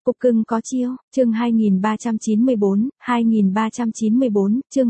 Cục cưng có chiêu, chương 2394, chương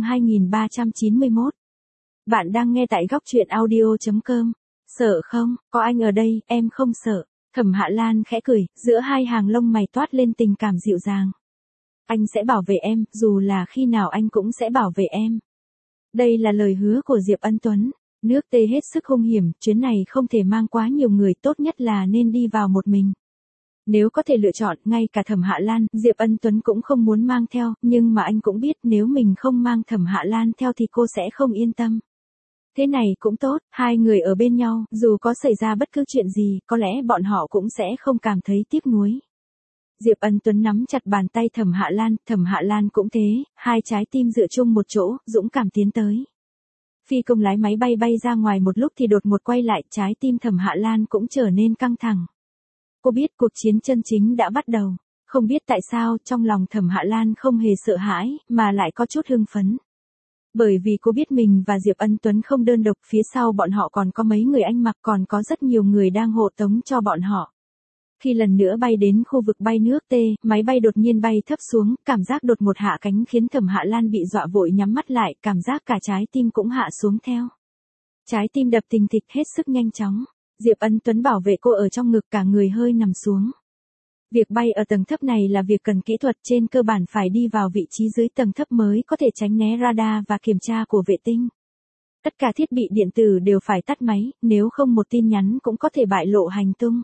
2391. Bạn đang nghe tại góc truyện audio.com. Sợ không, có anh ở đây, em không sợ. Thẩm Hạ Lan khẽ cười, giữa hai hàng lông mày toát lên tình cảm dịu dàng. Anh sẽ bảo vệ em, dù là khi nào anh cũng sẽ bảo vệ em. Đây là lời hứa của Diệp Ân Tuấn. Nước Tê hết sức hung hiểm, chuyến này không thể mang quá nhiều người, tốt nhất là nên đi vào một mình. Nếu có thể lựa chọn, ngay cả Thẩm Hạ Lan, Diệp Ân Tuấn cũng không muốn mang theo, nhưng mà anh cũng biết nếu mình không mang Thẩm Hạ Lan theo thì cô sẽ không yên tâm. Thế này cũng tốt, hai người ở bên nhau, dù có xảy ra bất cứ chuyện gì, có lẽ bọn họ cũng sẽ không cảm thấy tiếc nuối. Diệp Ân Tuấn nắm chặt bàn tay Thẩm Hạ Lan cũng thế, hai trái tim dựa chung một chỗ, dũng cảm tiến tới. Phi công lái máy bay bay ra ngoài một lúc thì đột ngột quay lại, trái tim Thẩm Hạ Lan cũng trở nên căng thẳng. Cô biết cuộc chiến chân chính đã bắt đầu, không biết tại sao trong lòng Thẩm Hạ Lan không hề sợ hãi, mà lại có chút hưng phấn. Bởi vì cô biết mình và Diệp Ân Tuấn không đơn độc, phía sau bọn họ còn có mấy người anh mặc, còn có rất nhiều người đang hộ tống cho bọn họ. Khi lần nữa bay đến khu vực bay nước Tê, máy bay đột nhiên bay thấp xuống, cảm giác đột ngột hạ cánh khiến Thẩm Hạ Lan bị dọa vội nhắm mắt lại, cảm giác cả trái tim cũng hạ xuống theo. Trái tim đập thình thịch hết sức nhanh chóng. Diệp Ân Tuấn bảo vệ cô ở trong ngực, cả người hơi nằm xuống. Việc bay ở tầng thấp này là việc cần kỹ thuật, trên cơ bản phải đi vào vị trí dưới tầng thấp mới có thể tránh né radar và kiểm tra của vệ tinh. Tất cả thiết bị điện tử đều phải tắt máy, nếu không một tin nhắn cũng có thể bại lộ hành tung.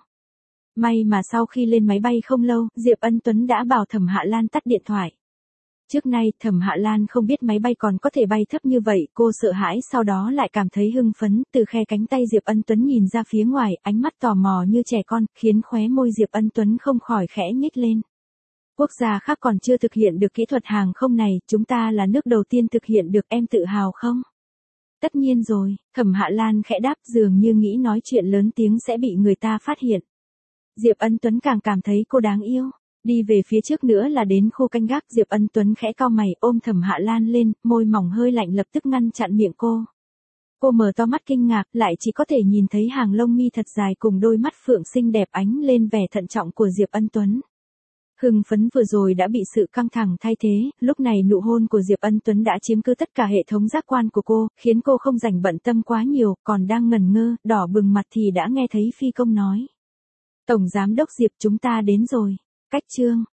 May mà sau khi lên máy bay không lâu, Diệp Ân Tuấn đã bảo Thẩm Hạ Lan tắt điện thoại. Trước nay, Thẩm Hạ Lan không biết máy bay còn có thể bay thấp như vậy, cô sợ hãi sau đó lại cảm thấy hưng phấn, từ khe cánh tay Diệp Ân Tuấn nhìn ra phía ngoài, ánh mắt tò mò như trẻ con, khiến khóe môi Diệp Ân Tuấn không khỏi khẽ nhếch lên. Quốc gia khác còn chưa thực hiện được kỹ thuật hàng không này, chúng ta là nước đầu tiên thực hiện được, em tự hào không? Tất nhiên rồi, Thẩm Hạ Lan khẽ đáp, dường như nghĩ nói chuyện lớn tiếng sẽ bị người ta phát hiện. Diệp Ân Tuấn càng cảm thấy cô đáng yêu. Đi về phía trước nữa là đến khu canh gác, Diệp Ân Tuấn khẽ cau mày, ôm Thẩm Hạ Lan lên, môi mỏng hơi lạnh lập tức ngăn chặn miệng cô. Cô mở to mắt kinh ngạc, lại chỉ có thể nhìn thấy hàng lông mi thật dài cùng đôi mắt phượng xinh đẹp ánh lên vẻ thận trọng của Diệp Ân Tuấn. Hưng phấn vừa rồi đã bị sự căng thẳng thay thế, lúc này nụ hôn của Diệp Ân Tuấn đã chiếm cứ tất cả hệ thống giác quan của cô, khiến cô không rảnh bận tâm quá nhiều, còn đang ngẩn ngơ, đỏ bừng mặt thì đã nghe thấy phi công nói. Tổng giám đốc Diệp, chúng ta đến rồi. Cách chương